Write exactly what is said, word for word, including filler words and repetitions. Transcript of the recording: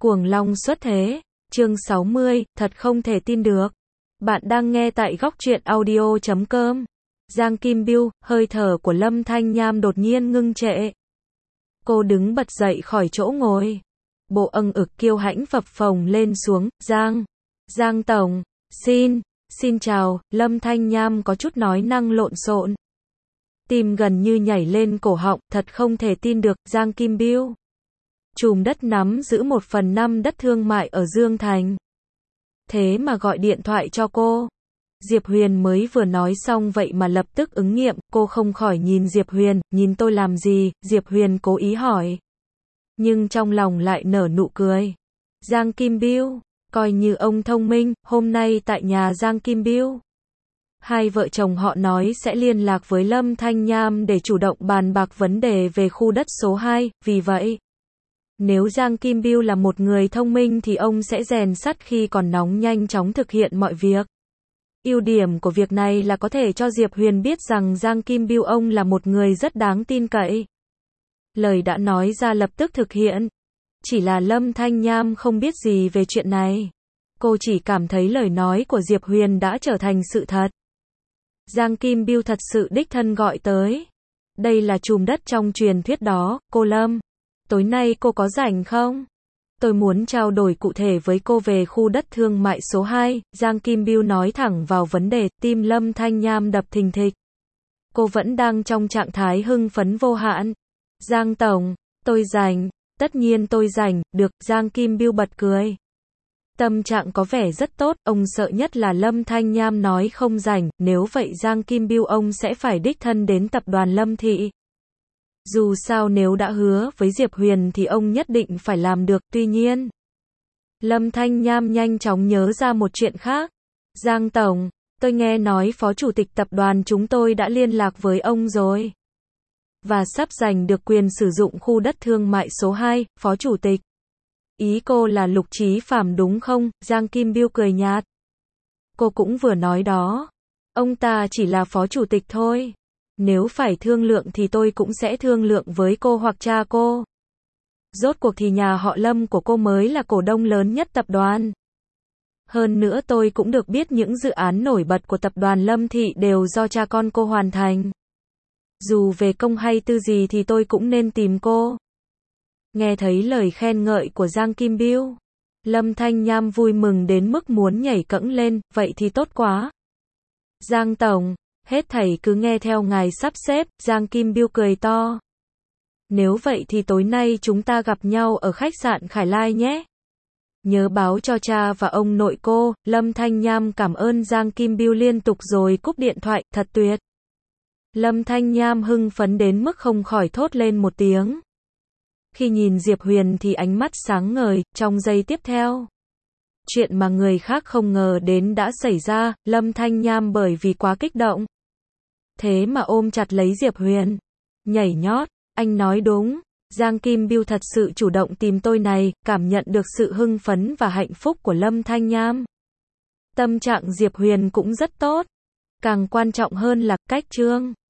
Cuồng long xuất thế, chương sáu mươi, thật không thể tin được. Bạn đang nghe tại góc truyện audio chấm com. Giang Kim Biêu, hơi thở của Lâm Thanh Nham đột nhiên ngưng trệ. Cô đứng bật dậy khỏi chỗ ngồi. Bộ âng ực kiêu hãnh phập phồng lên xuống, Giang, Giang Tổng, xin, xin chào, Lâm Thanh Nham có chút nói năng lộn xộn. Tim gần như nhảy lên cổ họng, thật không thể tin được, Giang Kim Biêu. Chùm đất nắm giữ một phần năm đất thương mại ở Dương Thành. Thế mà gọi điện thoại cho cô. Diệp Huyền mới vừa nói xong vậy mà lập tức ứng nghiệm, cô không khỏi nhìn Diệp Huyền, nhìn tôi làm gì, Diệp Huyền cố ý hỏi. Nhưng trong lòng lại nở nụ cười. Giang Kim Biêu, coi như ông thông minh, hôm nay tại nhà Giang Kim Biêu. Hai vợ chồng họ nói sẽ liên lạc với Lâm Thanh Nham để chủ động bàn bạc vấn đề về khu đất số hai, vì vậy, nếu Giang Kim Biêu là một người thông minh thì ông sẽ rèn sắt khi còn nóng nhanh chóng thực hiện mọi việc. Ưu điểm của việc này là có thể cho Diệp Huyền biết rằng Giang Kim Biêu ông là một người rất đáng tin cậy. Lời đã nói ra lập tức thực hiện. Chỉ là Lâm Thanh Nham không biết gì về chuyện này. Cô chỉ cảm thấy lời nói của Diệp Huyền đã trở thành sự thật. Giang Kim Biêu thật sự đích thân gọi tới. Đây là chùm đất trong truyền thuyết đó, cô Lâm. Tối nay cô có rảnh không? Tôi muốn trao đổi cụ thể với cô về khu đất thương mại số hai, Giang Kim Biêu nói thẳng vào vấn đề, tim Lâm Thanh Nham đập thình thịch. Cô vẫn đang trong trạng thái hưng phấn vô hạn. Giang Tổng, tôi rảnh, tất nhiên tôi rảnh, được, Giang Kim Biêu bật cười. Tâm trạng có vẻ rất tốt, ông sợ nhất là Lâm Thanh Nham nói không rảnh, nếu vậy Giang Kim Biêu ông sẽ phải đích thân đến tập đoàn Lâm Thị. Dù sao nếu đã hứa với Diệp Huyền thì ông nhất định phải làm được, tuy nhiên. Lâm Thanh Nham nhanh chóng nhớ ra một chuyện khác. Giang Tổng, tôi nghe nói Phó Chủ tịch tập đoàn chúng tôi đã liên lạc với ông rồi. Và sắp giành được quyền sử dụng khu đất thương mại số hai, Phó Chủ tịch. Ý cô là Lục Chí Phàm đúng không? Giang Kim Biêu cười nhạt. Cô cũng vừa nói đó. Ông ta chỉ là Phó Chủ tịch thôi. Nếu phải thương lượng thì tôi cũng sẽ thương lượng với cô hoặc cha cô. Rốt cuộc thì nhà họ Lâm của cô mới là cổ đông lớn nhất tập đoàn. Hơn nữa tôi cũng được biết những dự án nổi bật của tập đoàn Lâm Thị đều do cha con cô hoàn thành. Dù về công hay tư gì thì tôi cũng nên tìm cô. Nghe thấy lời khen ngợi của Giang Kim Biêu, Lâm Thanh Nham vui mừng đến mức muốn nhảy cẫng lên, vậy thì tốt quá. Giang Tổng, hết thảy cứ nghe theo ngài sắp xếp, Giang Kim Biêu cười to. Nếu vậy thì tối nay chúng ta gặp nhau ở khách sạn Khải Lai nhé. Nhớ báo cho cha và ông nội cô. Lâm Thanh Nham cảm ơn Giang Kim Biêu liên tục rồi cúp điện thoại, thật tuyệt. Lâm Thanh Nham hưng phấn đến mức không khỏi thốt lên một tiếng. Khi nhìn Diệp Huyền thì ánh mắt sáng ngời, trong giây tiếp theo. Chuyện mà người khác không ngờ đến đã xảy ra, Lâm Thanh Nham bởi vì quá kích động. Thế mà ôm chặt lấy Diệp Huyền. Nhảy nhót, anh nói đúng, Giang Kim Biêu thật sự chủ động tìm tôi này, cảm nhận được sự hưng phấn và hạnh phúc của Lâm Thanh Nham. Tâm trạng Diệp Huyền cũng rất tốt. Càng quan trọng hơn là cách trương.